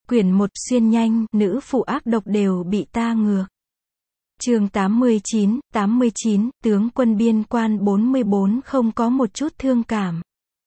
Quyển 1 xuyên nhanh, nữ phụ ác độc đều bị ta ngược. Chương 89, tướng quân biên quan 44 không có một chút thương cảm.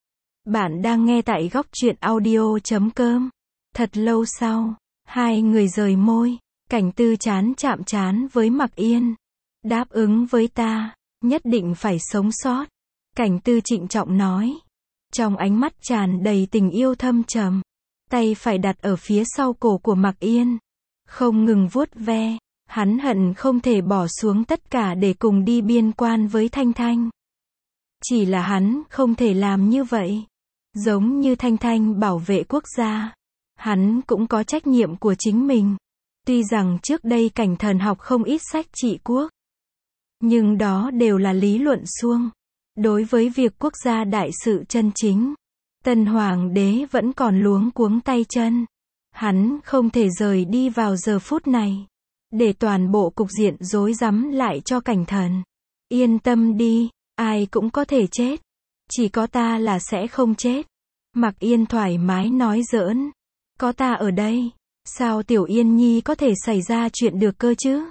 Bạn đang nghe tại góc truyện audio.com. Thật lâu sau, hai người rời môi, Cảnh Tư chán chạm trán với Mặc Yên. Đáp ứng với ta, nhất định phải sống sót. Cảnh Tư trịnh trọng nói. Trong ánh mắt tràn đầy tình yêu thâm trầm. Tay phải đặt ở phía sau cổ của Mặc Yên. Không ngừng vuốt ve. Hắn hận không thể bỏ xuống tất cả để cùng đi biên quan với Thanh Thanh. Chỉ là hắn không thể làm như vậy. Giống như Thanh Thanh bảo vệ quốc gia. Hắn cũng có trách nhiệm của chính mình. Tuy rằng trước đây Cảnh Thần học không ít sách trị quốc. Nhưng đó đều là lý luận suông. Đối với việc quốc gia đại sự chân chính, Tân Hoàng đế vẫn còn luống cuống tay chân. Hắn không thể rời đi vào giờ phút này. Để toàn bộ cục diện rối rắm lại cho Cảnh Thần. Yên tâm đi, ai cũng có thể chết. Chỉ có ta là sẽ không chết. Mặc Yên thoải mái nói giỡn. Có ta ở đây, sao Tiểu Yên Nhi có thể xảy ra chuyện được cơ chứ?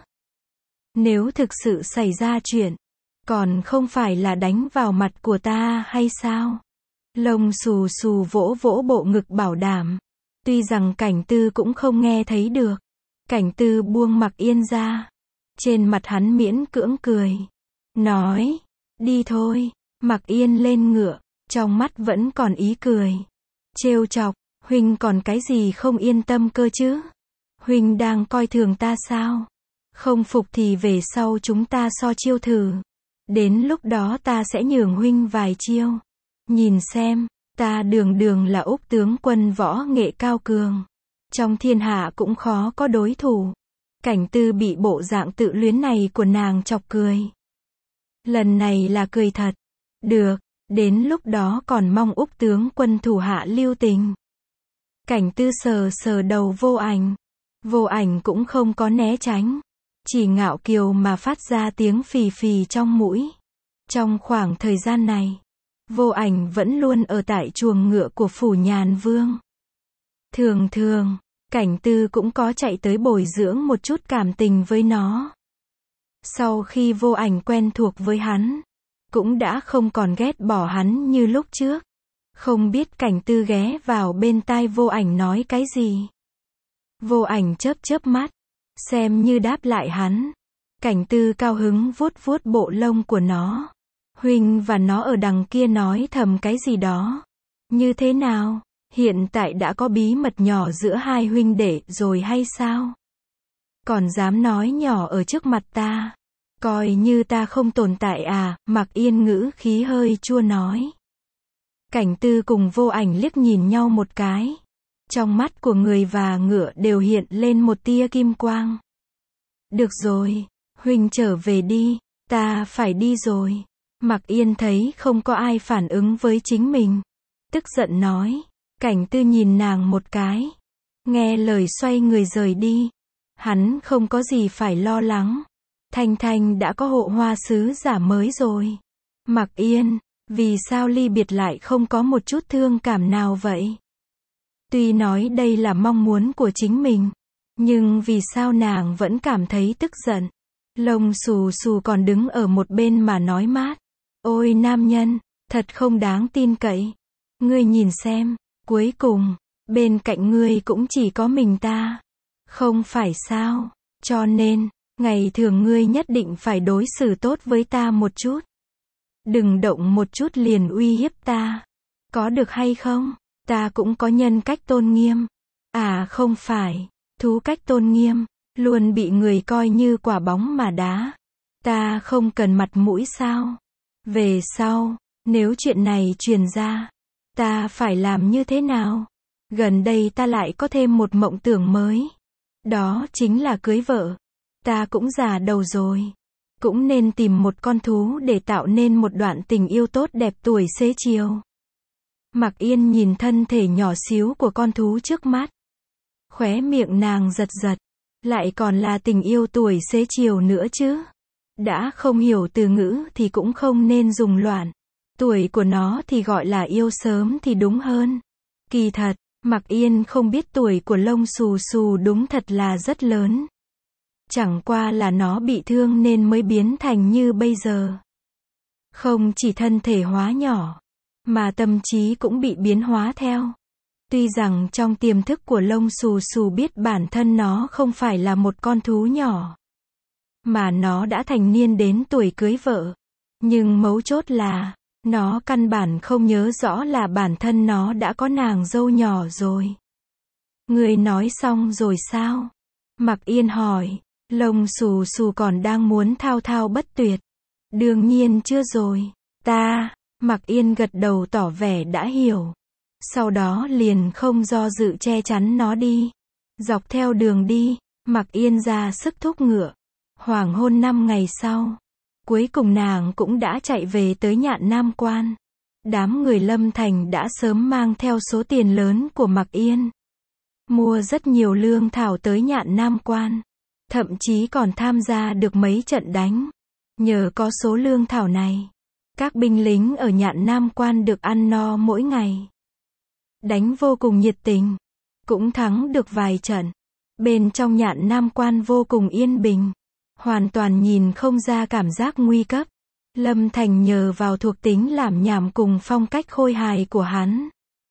Nếu thực sự xảy ra chuyện, còn không phải là đánh vào mặt của ta hay sao? Lông xù xù vỗ vỗ bộ ngực bảo đảm. Tuy rằng Cảnh Tư cũng không nghe thấy được. Cảnh Tư buông Mặc Yên ra. Trên mặt hắn miễn cưỡng cười. Nói, đi thôi. Mặc Yên lên ngựa, trong mắt vẫn còn ý cười. Trêu chọc, huynh còn cái gì không yên tâm cơ chứ? Huynh đang coi thường ta sao? Không phục thì về sau chúng ta so chiêu thử. Đến lúc đó ta sẽ nhường huynh vài chiêu. Nhìn xem, ta đường đường là Úc tướng quân võ nghệ cao cường. Trong thiên hạ cũng khó có đối thủ. Cảnh Tư bị bộ dạng tự luyến này của nàng chọc cười. Lần này là cười thật. Được, đến lúc đó còn mong Úc tướng quân thủ hạ lưu tình. Cảnh Tư sờ sờ đầu Vô Ảnh. Vô Ảnh cũng không có né tránh. Chỉ ngạo kiều mà phát ra tiếng phì phì trong mũi. Trong khoảng thời gian này, Vô Ảnh vẫn luôn ở tại chuồng ngựa của phủ Nhàn Vương. Thường thường, Cảnh Tư cũng có chạy tới bồi dưỡng một chút cảm tình với nó. Sau khi Vô Ảnh quen thuộc với hắn, cũng đã không còn ghét bỏ hắn như lúc trước. Không biết Cảnh Tư ghé vào bên tai Vô Ảnh nói cái gì. Vô Ảnh chớp chớp mắt, xem như đáp lại hắn. Cảnh Tư cao hứng vuốt vuốt bộ lông của nó. Huynh và nó ở đằng kia nói thầm cái gì đó. Như thế nào? Hiện tại đã có bí mật nhỏ giữa hai huynh đệ rồi hay sao? Còn dám nói nhỏ ở trước mặt ta? Coi như ta không tồn tại à? Mặc Yên ngữ khí hơi chua nói. Cảnh Tư cùng Vô Ảnh liếc nhìn nhau một cái. Trong mắt của người và ngựa đều hiện lên một tia kim quang. Được rồi, huynh trở về đi, ta phải đi rồi. Mặc Yên thấy không có ai phản ứng với chính mình. Tức giận nói. Cảnh Tư nhìn nàng một cái. Nghe lời xoay người rời đi. Hắn không có gì phải lo lắng. Thanh Thanh đã có hộ hoa sứ giả mới rồi. Mặc Yên, vì sao ly biệt lại không có một chút thương cảm nào vậy? Tuy nói đây là mong muốn của chính mình, nhưng vì sao nàng vẫn cảm thấy tức giận? Lông xù xù còn đứng ở một bên mà nói mát. Ôi nam nhân, thật không đáng tin cậy. Ngươi nhìn xem, cuối cùng, bên cạnh ngươi cũng chỉ có mình ta. Không phải sao? Cho nên, ngày thường ngươi nhất định phải đối xử tốt với ta một chút. Đừng động một chút liền uy hiếp ta. Có được hay không? Ta cũng có nhân cách tôn nghiêm. À không phải, thú cách tôn nghiêm, luôn bị người coi như quả bóng mà đá. Ta không cần mặt mũi sao? Về sau, nếu chuyện này truyền ra, ta phải làm như thế nào? Gần đây ta lại có thêm một mộng tưởng mới. Đó chính là cưới vợ. Ta cũng già đầu rồi. Cũng nên tìm một con thú để tạo nên một đoạn tình yêu tốt đẹp tuổi xế chiều. Mặc Yên nhìn thân thể nhỏ xíu của con thú trước mắt. Khóe miệng nàng giật giật. Lại còn là tình yêu tuổi xế chiều nữa chứ. Đã không hiểu từ ngữ thì cũng không nên dùng loạn. Tuổi của nó thì gọi là yêu sớm thì đúng hơn. Kỳ thật, Mặc Yên không biết tuổi của Lông Xù Xù đúng thật là rất lớn. Chẳng qua là nó bị thương nên mới biến thành như bây giờ. Không chỉ thân thể hóa nhỏ, mà tâm trí cũng bị biến hóa theo. Tuy rằng trong tiềm thức của Lông Xù Xù biết bản thân nó không phải là một con thú nhỏ, mà nó đã thành niên đến tuổi cưới vợ. Nhưng mấu chốt là, nó căn bản không nhớ rõ là bản thân nó đã có nàng dâu nhỏ rồi. Người nói xong rồi sao? Mặc Yên hỏi. Lông Xù Xù còn đang muốn thao thao bất tuyệt. Đương nhiên chưa rồi. Mặc Yên gật đầu tỏ vẻ đã hiểu. Sau đó liền không do dự che chắn nó đi. Dọc theo đường đi, Mặc Yên ra sức thúc ngựa. Hoàng hôn 5 ngày sau, cuối cùng nàng cũng đã chạy về tới Nhạn Nam Quan. Đám người Lâm Thành đã sớm mang theo số tiền lớn của Mặc Yên, mua rất nhiều lương thảo tới Nhạn Nam Quan, thậm chí còn tham gia được mấy trận đánh. Nhờ có số lương thảo này, các binh lính ở Nhạn Nam Quan được ăn no mỗi ngày. Đánh vô cùng nhiệt tình, cũng thắng được vài trận. Bên trong Nhạn Nam Quan vô cùng yên bình, hoàn toàn nhìn không ra cảm giác nguy cấp. Lâm Thành nhờ vào thuộc tính lảm nhảm cùng phong cách khôi hài của hắn,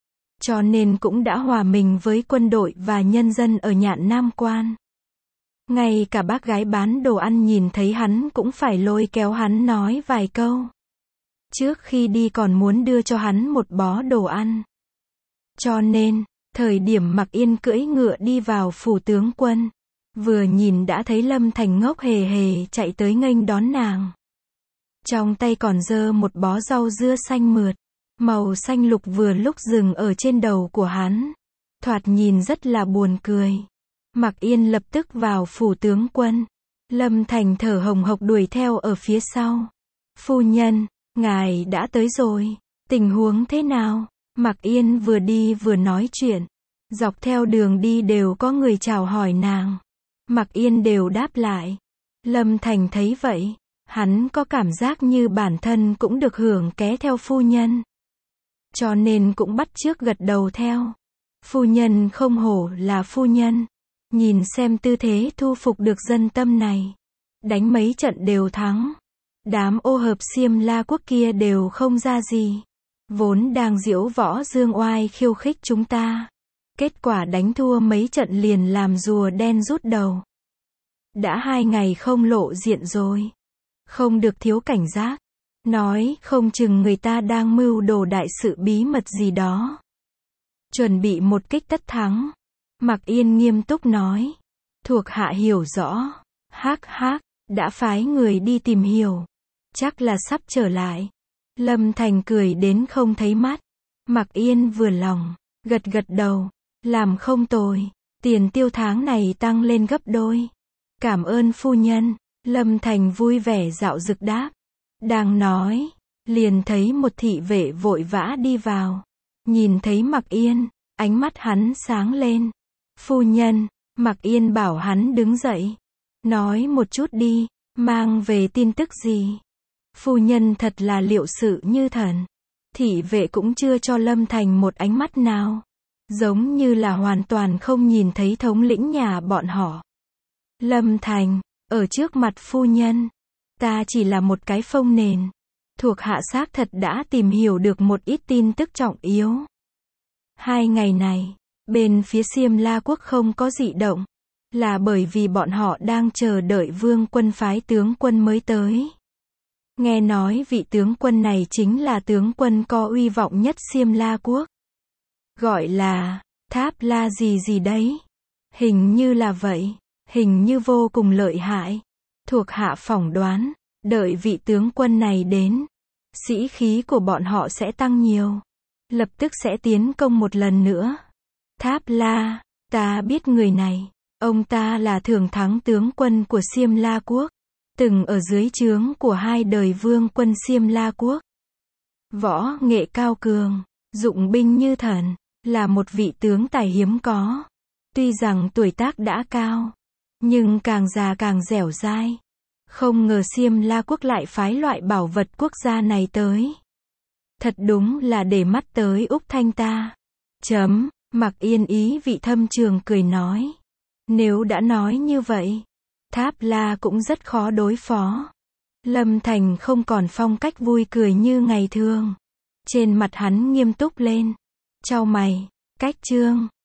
cho nên cũng đã hòa mình với quân đội và nhân dân ở Nhạn Nam Quan. Ngay cả bác gái bán đồ ăn nhìn thấy hắn cũng phải lôi kéo hắn nói vài câu. Trước khi đi còn muốn đưa cho hắn một bó đồ ăn. Cho nên, thời điểm Mặc Yên cưỡi ngựa đi vào phủ tướng quân, vừa nhìn đã thấy Lâm Thành ngốc hề hề chạy tới nghênh đón nàng. Trong tay còn giơ một bó rau dưa xanh mượt, màu xanh lục vừa lúc dừng ở trên đầu của hắn. Thoạt nhìn rất là buồn cười. Mặc Yên lập tức vào phủ tướng quân. Lâm Thành thở hồng hộc đuổi theo ở phía sau. Phu nhân, ngài đã tới rồi. Tình huống thế nào? Mặc Yên vừa đi vừa nói chuyện. Dọc theo đường đi đều có người chào hỏi nàng. Mặc Yên đều đáp lại. Lâm Thành thấy vậy, hắn có cảm giác như bản thân cũng được hưởng ké theo phu nhân, cho nên cũng bắt chước gật đầu theo. Phu nhân không hổ là phu nhân. Nhìn xem tư thế thu phục được dân tâm này. Đánh mấy trận đều thắng. Đám ô hợp Xiêm La quốc kia đều không ra gì. Vốn đang diễu võ dương oai khiêu khích chúng ta. Kết quả đánh thua mấy trận liền làm rùa đen rút đầu. Đã 2 ngày không lộ diện rồi. Không được thiếu cảnh giác. Nói không chừng người ta đang mưu đồ đại sự bí mật gì đó. Chuẩn bị một kích tất thắng. Mặc Yên nghiêm túc nói. Thuộc hạ hiểu rõ. Hắc hắc, đã phái người đi tìm hiểu. Chắc là sắp trở lại. Lâm Thành cười đến không thấy mắt. Mặc Yên vừa lòng, gật gật đầu. Làm không tồi. Tiền tiêu tháng này tăng lên gấp đôi. Cảm ơn phu nhân. Lâm Thành vui vẻ dạo dực đáp. Đang nói, liền thấy một thị vệ vội vã đi vào. Nhìn thấy Mặc Yên, ánh mắt hắn sáng lên. Phu nhân, Mặc Yên bảo hắn đứng dậy. Nói một chút đi, mang về tin tức gì? Phu nhân thật là liệu sự như thần. Thị vệ cũng chưa cho Lâm Thành một ánh mắt nào. Giống như là hoàn toàn không nhìn thấy thống lĩnh nhà bọn họ. Lâm Thành, ở trước mặt phu nhân, ta chỉ là một cái phông nền. Thuộc hạ xác thật đã tìm hiểu được một ít tin tức trọng yếu. 2 ngày này, bên phía Xiêm La quốc không có dị động, là bởi vì bọn họ đang chờ đợi vương quân phái tướng quân mới tới. Nghe nói vị tướng quân này chính là tướng quân có uy vọng nhất Xiêm La quốc. Gọi là Tháp La gì gì đấy. Hình như là vậy, hình như vô cùng lợi hại. Thuộc hạ phỏng đoán, đợi vị tướng quân này đến, sĩ khí của bọn họ sẽ tăng nhiều. Lập tức sẽ tiến công một lần nữa. Tháp La, ta biết người này. Ông ta là thường thắng tướng quân của Xiêm La quốc. Từng ở dưới trướng của 2 đời vương quân Xiêm La quốc. Võ nghệ cao cường, dụng binh như thần, là một vị tướng tài hiếm có. Tuy rằng tuổi tác đã cao, nhưng càng già càng dẻo dai. Không ngờ Xiêm La quốc lại phái loại bảo vật quốc gia này tới. Thật đúng là để mắt tới Úc Thanh ta. Mặc Yên ý vị thâm trường cười nói. Nếu đã nói như vậy, Tháp La cũng rất khó đối phó. Lâm Thành không còn phong cách vui cười như ngày thường. Trên mặt hắn nghiêm túc lên. Chau mày, cách chương.